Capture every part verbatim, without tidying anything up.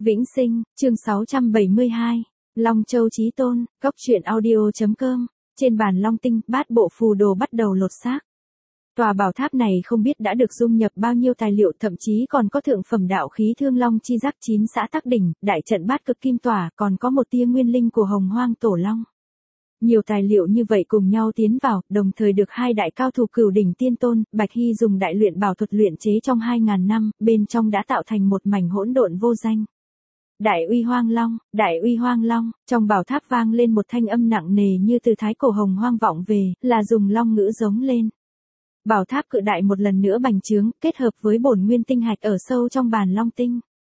Vĩnh Sinh, chương sáu trăm bảy mươi hai. Long Châu Chí Tôn, Cốc truyện audio.com. Trên bàn Long Tinh, bát bộ phù đồ bắt đầu lột xác. Tòa bảo tháp này không biết đã được dung nhập bao nhiêu tài liệu, thậm chí còn có thượng phẩm đạo khí Thương Long chi giác chín xã tắc đỉnh, đại trận bát cực kim tỏa, còn có một tia nguyên linh của Hồng Hoang Tổ Long. Nhiều tài liệu như vậy cùng nhau tiến vào, đồng thời được hai đại cao thủ Cửu Đỉnh Tiên Tôn, Bạch Hy dùng đại luyện bảo thuật luyện chế trong hai ngàn năm, bên trong đã tạo thành một mảnh hỗn độn vô danh. Đại uy hoang long, đại uy hoang long, trong bảo tháp vang lên một thanh âm nặng nề như từ thái cổ hồng hoang vọng về, là dùng long ngữ giống lên. Bảo tháp cự đại một lần nữa bành trướng, kết hợp với bổn nguyên tinh hạch ở sâu trong bàn long tinh.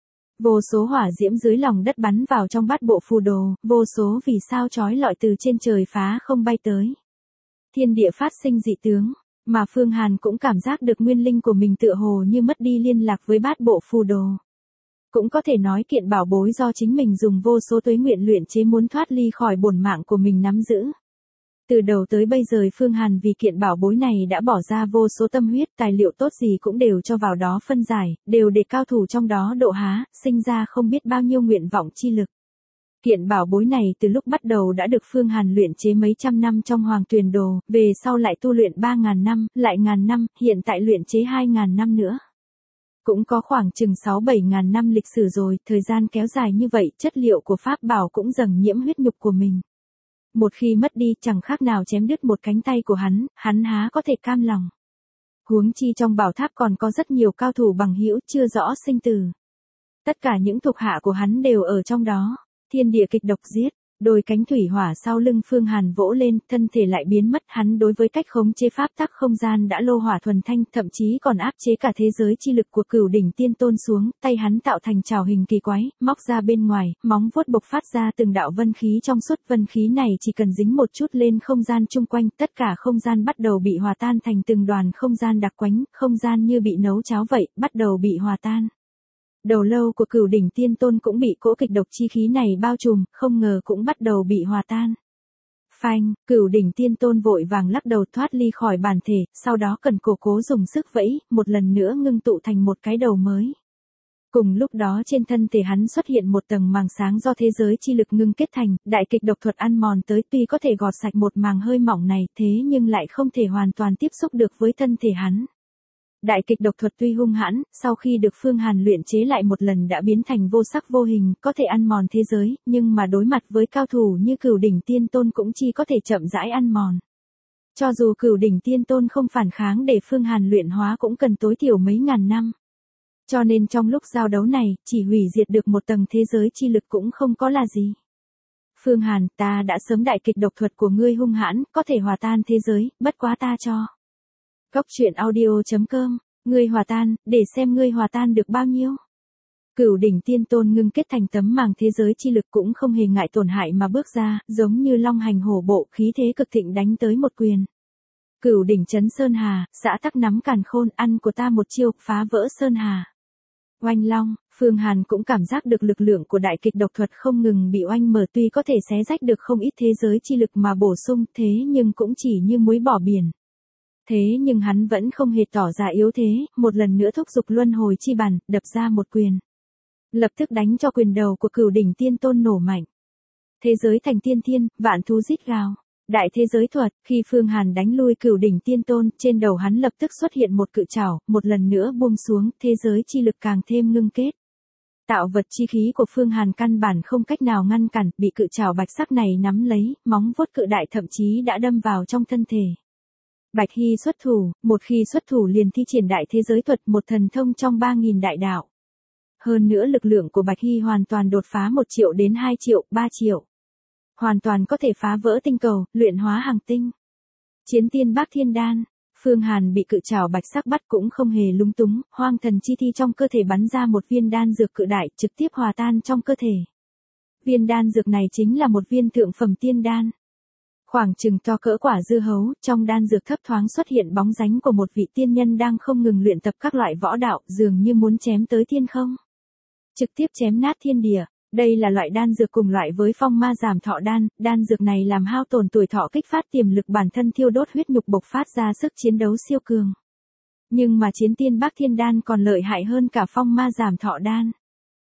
Vô số hỏa diễm dưới lòng đất bắn vào trong bát bộ phù đồ, vô số vì sao chói lọi từ trên trời phá không bay tới. Thiên địa phát sinh dị tướng, mà Phương Hàn cũng cảm giác được nguyên linh của mình tựa hồ như mất đi liên lạc với bát bộ phù đồ. Cũng có thể nói kiện bảo bối do chính mình dùng vô số tuế nguyện luyện chế muốn thoát ly khỏi bổn mạng của mình nắm giữ. Từ đầu tới bây giờ Phương Hàn vì kiện bảo bối này đã bỏ ra vô số tâm huyết, tài liệu tốt gì cũng đều cho vào đó phân giải, đều để cao thủ trong đó độ há, sinh ra không biết bao nhiêu nguyện vọng chi lực. Kiện bảo bối này từ lúc bắt đầu đã được Phương Hàn luyện chế mấy trăm năm trong Hoàng Tuyền Đồ, về sau lại tu luyện ba ngàn năm, lại ngàn năm, hiện tại luyện chế hai ngàn năm nữa. Cũng có khoảng chừng sáu bảy ngàn năm lịch sử rồi, thời gian kéo dài như vậy, chất liệu của pháp bảo cũng dần nhiễm huyết nhục của mình. Một khi mất đi, chẳng khác nào chém đứt một cánh tay của hắn, hắn há có thể cam lòng. Huống chi trong bảo tháp còn có rất nhiều cao thủ bằng hữu chưa rõ sinh tử. Tất cả những thuộc hạ của hắn đều ở trong đó. Thiên địa kịch độc giết, đôi cánh thủy hỏa sau lưng Phương Hàn vỗ lên, thân thể lại biến mất. Hắn đối với cách khống chế pháp tắc không gian đã lô hỏa thuần thanh, thậm chí còn áp chế cả thế giới chi lực của Cửu Đỉnh Tiên Tôn xuống, tay hắn tạo thành trảo hình kỳ quái, móc ra bên ngoài, móng vuốt bộc phát ra từng đạo vân khí trong suốt. Vân khí này chỉ cần dính một chút lên không gian chung quanh, tất cả không gian bắt đầu bị hòa tan thành từng đoàn không gian đặc quánh, không gian như bị nấu cháo vậy, bắt đầu bị hòa tan. Đầu lâu của Cửu Đỉnh Tiên Tôn cũng bị cỗ kịch độc chi khí này bao trùm, không ngờ cũng bắt đầu bị hòa tan. Phanh, Cửu Đỉnh Tiên Tôn vội vàng lắc đầu thoát ly khỏi bản thể, sau đó cần cổ cố dùng sức vẫy, một lần nữa ngưng tụ thành một cái đầu mới. Cùng lúc đó trên thân thể hắn xuất hiện một tầng màng sáng do thế giới chi lực ngưng kết thành, đại kịch độc thuật ăn mòn tới, tuy có thể gọt sạch một màng hơi mỏng này, thế nhưng lại không thể hoàn toàn tiếp xúc được với thân thể hắn. Đại kịch độc thuật tuy hung hãn, sau khi được Phương Hàn luyện chế lại một lần đã biến thành vô sắc vô hình, có thể ăn mòn thế giới, nhưng mà đối mặt với cao thủ như Cửu Đỉnh Tiên Tôn cũng chỉ có thể chậm rãi ăn mòn. Cho dù Cửu Đỉnh Tiên Tôn không phản kháng để Phương Hàn luyện hóa cũng cần tối thiểu mấy ngàn năm. Cho nên trong lúc giao đấu này, chỉ hủy diệt được một tầng thế giới chi lực cũng không có là gì. Phương Hàn, ta đã sớm đại kịch độc thuật của ngươi hung hãn, có thể hòa tan thế giới, bất quá ta cho. Cốc truyện audio.com, ngươi hòa tan, để xem ngươi hòa tan được bao nhiêu. Cửu Đỉnh Tiên Tôn ngưng kết thành tấm màng thế giới chi lực cũng không hề ngại tổn hại mà bước ra, giống như long hành hổ bộ, khí thế cực thịnh đánh tới một quyền. Cửu Đỉnh Chấn Sơn Hà, xã tắc nắm càn khôn, ăn của ta một chiêu, phá vỡ Sơn Hà. Oanh long, Phương Hàn cũng cảm giác được lực lượng của đại kịch độc thuật không ngừng bị oanh mở, tuy có thể xé rách được không ít thế giới chi lực mà bổ sung, thế nhưng cũng chỉ như muối bỏ biển. Thế nhưng hắn vẫn không hề tỏ ra yếu thế, một lần nữa thúc giục luân hồi chi bàn, đập ra một quyền. Lập tức đánh cho quyền đầu của Cửu Đỉnh Tiên Tôn nổ mạnh. Thế giới thành tiên thiên, vạn thú rít gào. Đại thế giới thuật, khi Phương Hàn đánh lui Cửu Đỉnh Tiên Tôn, trên đầu hắn lập tức xuất hiện một cự trảo, một lần nữa buông xuống, thế giới chi lực càng thêm ngưng kết. Tạo vật chi khí của Phương Hàn căn bản không cách nào ngăn cản, bị cự trảo bạch sắc này nắm lấy, móng vuốt cự đại thậm chí đã đâm vào trong thân thể. Bạch Hy xuất thủ, một khi xuất thủ liền thi triển đại thế giới thuật, một thần thông trong ba nghìn đại đạo. Hơn nữa lực lượng của Bạch Hy hoàn toàn đột phá một triệu đến hai triệu, ba triệu. Hoàn toàn có thể phá vỡ tinh cầu, luyện hóa hàng tinh. Chiến tiên Bác Thiên Đan, Phương Hàn bị cự trảo bạch sắc bắt cũng không hề lúng túng, hoang thần chi thi trong cơ thể bắn ra một viên đan dược cự đại, trực tiếp hòa tan trong cơ thể. Viên đan dược này chính là một viên thượng phẩm tiên đan. Khoảng chừng to cỡ quả dưa hấu, trong đan dược thấp thoáng xuất hiện bóng dáng của một vị tiên nhân đang không ngừng luyện tập các loại võ đạo, dường như muốn chém tới thiên không. Trực tiếp chém nát thiên địa. Đây là loại đan dược cùng loại với phong ma giảm thọ đan, đan dược này làm hao tổn tuổi thọ, kích phát tiềm lực bản thân, thiêu đốt huyết nhục, bộc phát ra sức chiến đấu siêu cường. Nhưng mà chiến tiên Bác Thiên Đan còn lợi hại hơn cả phong ma giảm thọ đan.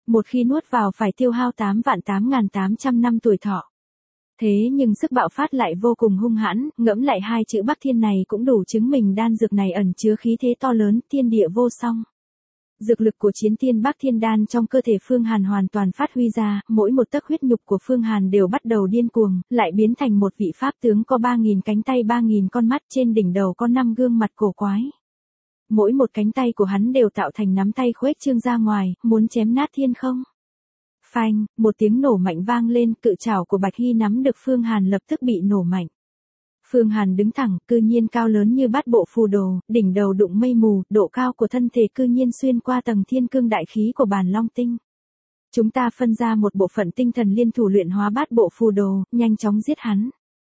Một khi nuốt vào phải tiêu hao tám vạn tám nghìn tám trăm năm tuổi thọ. Thế nhưng sức bạo phát lại vô cùng hung hãn, ngẫm lại hai chữ Bắc Thiên này cũng đủ chứng minh đan dược này ẩn chứa khí thế to lớn, thiên địa vô song. Dược lực của chiến tiên Bắc Thiên đan trong cơ thể Phương Hàn hoàn toàn phát huy ra, mỗi một tấc huyết nhục của Phương Hàn đều bắt đầu điên cuồng, lại biến thành một vị pháp tướng có ba nghìn cánh tay ba nghìn con mắt, trên đỉnh đầu có năm gương mặt cổ quái. Mỗi một cánh tay của hắn đều tạo thành nắm tay khuếch trương ra ngoài, muốn chém nát thiên không. Phanh, một tiếng nổ mạnh vang lên, cự trảo của Bạch Hy nắm được Phương Hàn lập tức bị nổ mạnh. Phương Hàn đứng thẳng, cư nhiên cao lớn như bát bộ phù đồ, đỉnh đầu đụng mây mù, độ cao của thân thể cư nhiên xuyên qua tầng thiên cương đại khí của bàn long tinh. Chúng ta phân ra một bộ phận tinh thần liên thủ luyện hóa bát bộ phù đồ, nhanh chóng giết hắn.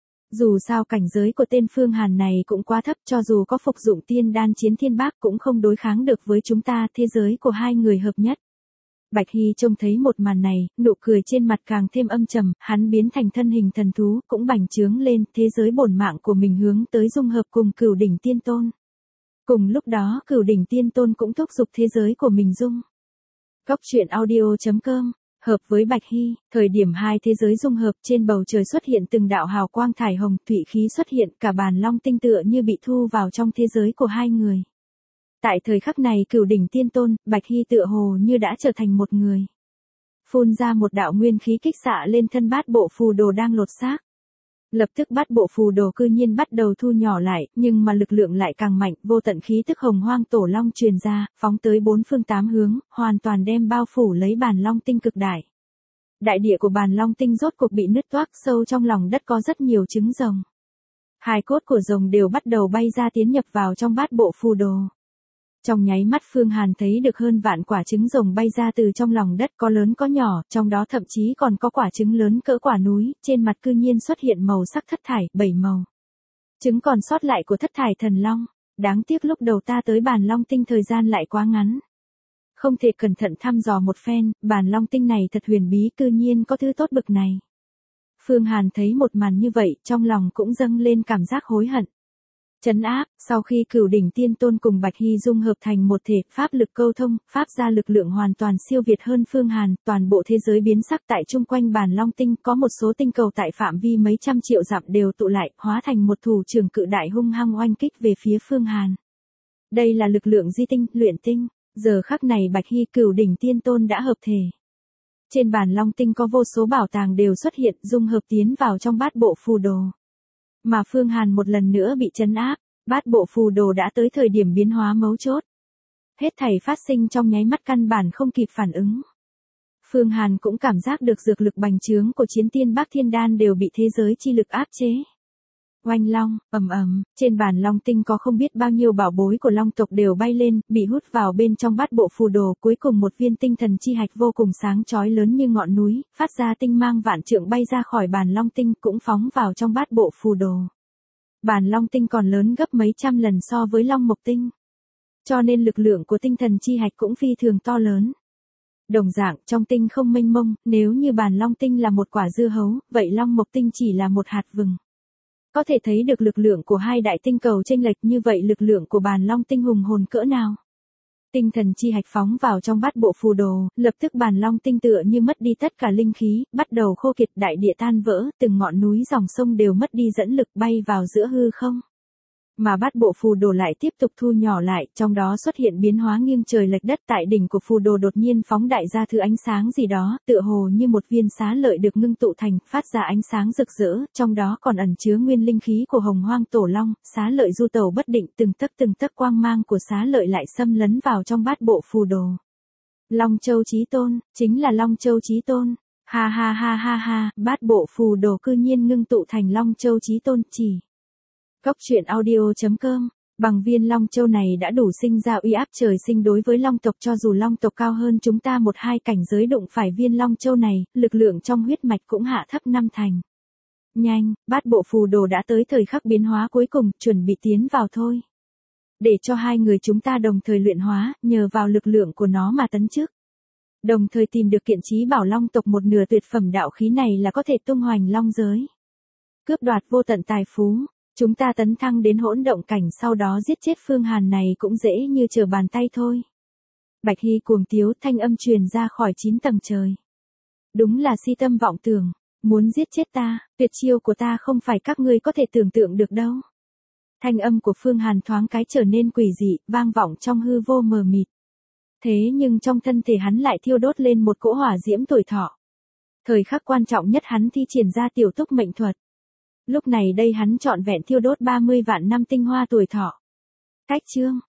Dù sao cảnh giới của tên Phương Hàn này cũng quá thấp, cho dù có phục dụng tiên đan chiến thiên bác cũng không đối kháng được với chúng ta, thế giới của hai người hợp nhất. Bạch Hy trông thấy một màn này, nụ cười trên mặt càng thêm âm trầm, hắn biến thành thân hình thần thú, cũng bành trướng lên, thế giới bổn mạng của mình hướng tới dung hợp cùng Cửu Đỉnh Tiên Tôn. Cùng lúc đó, Cửu Đỉnh Tiên Tôn cũng thúc giục thế giới của mình dung. Cốc truyện audio chấm com, hợp với Bạch Hy, thời điểm hai thế giới dung hợp, trên bầu trời xuất hiện từng đạo hào quang thải hồng, thủy khí xuất hiện, cả bàn long tinh tựa như bị thu vào trong thế giới của hai người. Tại thời khắc này Cửu Đỉnh Tiên Tôn, Bạch Hy tựa hồ như đã trở thành một người. Phun ra một đạo nguyên khí kích xạ lên thân bát bộ phù đồ đang lột xác. Lập tức bát bộ phù đồ cư nhiên bắt đầu thu nhỏ lại, nhưng mà lực lượng lại càng mạnh, vô tận khí tức hồng hoang tổ long truyền ra, phóng tới bốn phương tám hướng, hoàn toàn đem bao phủ lấy bàn long tinh cực đại. Đại địa của bàn long tinh rốt cuộc bị nứt toác, sâu trong lòng đất có rất nhiều trứng rồng. Hai cốt của rồng đều bắt đầu bay ra tiến nhập vào trong bát bộ phù đồ. Trong nháy mắt Phương Hàn thấy được hơn vạn quả trứng rồng bay ra từ trong lòng đất, có lớn có nhỏ, trong đó thậm chí còn có quả trứng lớn cỡ quả núi, trên mặt cư nhiên xuất hiện màu sắc thất thải, bảy màu. Trứng còn sót lại của thất thải thần long, đáng tiếc lúc đầu ta tới bàn long tinh thời gian lại quá ngắn. Không thể cẩn thận thăm dò một phen, bàn long tinh này thật huyền bí, cư nhiên có thứ tốt bực này. Phương Hàn thấy một màn như vậy, trong lòng cũng dâng lên cảm giác hối hận. Trấn áp, sau khi Cửu Đỉnh Tiên Tôn cùng Bạch Hy dung hợp thành một thể, pháp lực câu thông, pháp ra lực lượng hoàn toàn siêu việt hơn Phương Hàn, toàn bộ thế giới biến sắc, tại chung quanh bàn long tinh, có một số tinh cầu tại phạm vi mấy trăm triệu dặm đều tụ lại, hóa thành một thủ trưởng cự đại hung hăng oanh kích về phía Phương Hàn. Đây là lực lượng di tinh, luyện tinh, giờ khắc này Bạch Hy Cửu Đỉnh Tiên Tôn đã hợp thể. Trên bàn long tinh có vô số bảo tàng đều xuất hiện, dung hợp tiến vào trong bát bộ phù đồ. Mà Phương Hàn một lần nữa bị trấn áp, bát bộ phù đồ đã tới thời điểm biến hóa mấu chốt. Hết thảy phát sinh trong nháy mắt, căn bản không kịp phản ứng. Phương Hàn cũng cảm giác được dược lực bành trướng của chiến tiên Bắc Thiên Đan đều bị thế giới chi lực áp chế. Oanh long, ầm ầm, trên bàn long tinh có không biết bao nhiêu bảo bối của long tộc đều bay lên, bị hút vào bên trong bát bộ phù đồ, cuối cùng một viên tinh thần chi hạch vô cùng sáng chói lớn như ngọn núi, phát ra tinh mang vạn trượng bay ra khỏi bàn long tinh, cũng phóng vào trong bát bộ phù đồ. Bàn long tinh còn lớn gấp mấy trăm lần so với long mộc tinh. Cho nên lực lượng của tinh thần chi hạch cũng phi thường to lớn. Đồng dạng, trong tinh không mênh mông, nếu như bàn long tinh là một quả dưa hấu, vậy long mộc tinh chỉ là một hạt vừng. Có thể thấy được lực lượng của hai đại tinh cầu chênh lệch, như vậy lực lượng của bàn long tinh hùng hồn cỡ nào. Tinh thần chi hạch phóng vào trong bát bộ phù đồ, lập tức bàn long tinh tựa như mất đi tất cả linh khí, bắt đầu khô kiệt, đại địa tan vỡ, từng ngọn núi dòng sông đều mất đi dẫn lực, bay vào giữa hư không. Mà bát bộ phù đồ lại tiếp tục thu nhỏ lại, trong đó xuất hiện biến hóa nghiêng trời lệch đất, tại đỉnh của phù đồ đột nhiên phóng đại ra thứ ánh sáng gì đó, tựa hồ như một viên xá lợi được ngưng tụ thành, phát ra ánh sáng rực rỡ, trong đó còn ẩn chứa nguyên linh khí của hồng hoang tổ long, xá lợi du tẩu bất định, từng tấc từng tấc quang mang của xá lợi lại xâm lấn vào trong bát bộ phù đồ. Long Châu Chí Tôn, chính là Long Châu Chí Tôn. Ha ha ha ha ha, bát bộ phù đồ cư nhiên ngưng tụ thành Long Châu Chí Tôn, chỉ. Cốc truyện audio chấm com, bằng viên Long Châu này đã đủ sinh ra uy áp trời sinh đối với Long tộc, cho dù Long tộc cao hơn chúng ta một hai cảnh giới đụng phải viên Long Châu này, lực lượng trong huyết mạch cũng hạ thấp năm thành. Nhanh, bát bộ phù đồ đã tới thời khắc biến hóa cuối cùng, chuẩn bị tiến vào thôi. Để cho hai người chúng ta đồng thời luyện hóa, nhờ vào lực lượng của nó mà tấn chức. Đồng thời tìm được kiện chí bảo Long tộc một nửa tuyệt phẩm đạo khí này là có thể tung hoành Long giới. Cướp đoạt vô tận tài phú. Chúng ta tấn thăng đến hỗn động cảnh, sau đó giết chết Phương Hàn này cũng dễ như trở bàn tay thôi. Bạch Hy cuồng tiếu, thanh âm truyền ra khỏi chín tầng trời. Đúng là si tâm vọng tưởng, muốn giết chết ta, tuyệt chiêu của ta không phải các ngươi có thể tưởng tượng được đâu. Thanh âm của Phương Hàn thoáng cái trở nên quỷ dị, vang vọng trong hư vô mờ mịt. Thế nhưng trong thân thể hắn lại thiêu đốt lên một cỗ hỏa diễm tuổi thọ. Thời khắc quan trọng nhất hắn thi triển ra tiểu túc mệnh thuật. Lúc này đây hắn trọn vẹn thiêu đốt ba mươi vạn năm tinh hoa tuổi thọ. Cách chương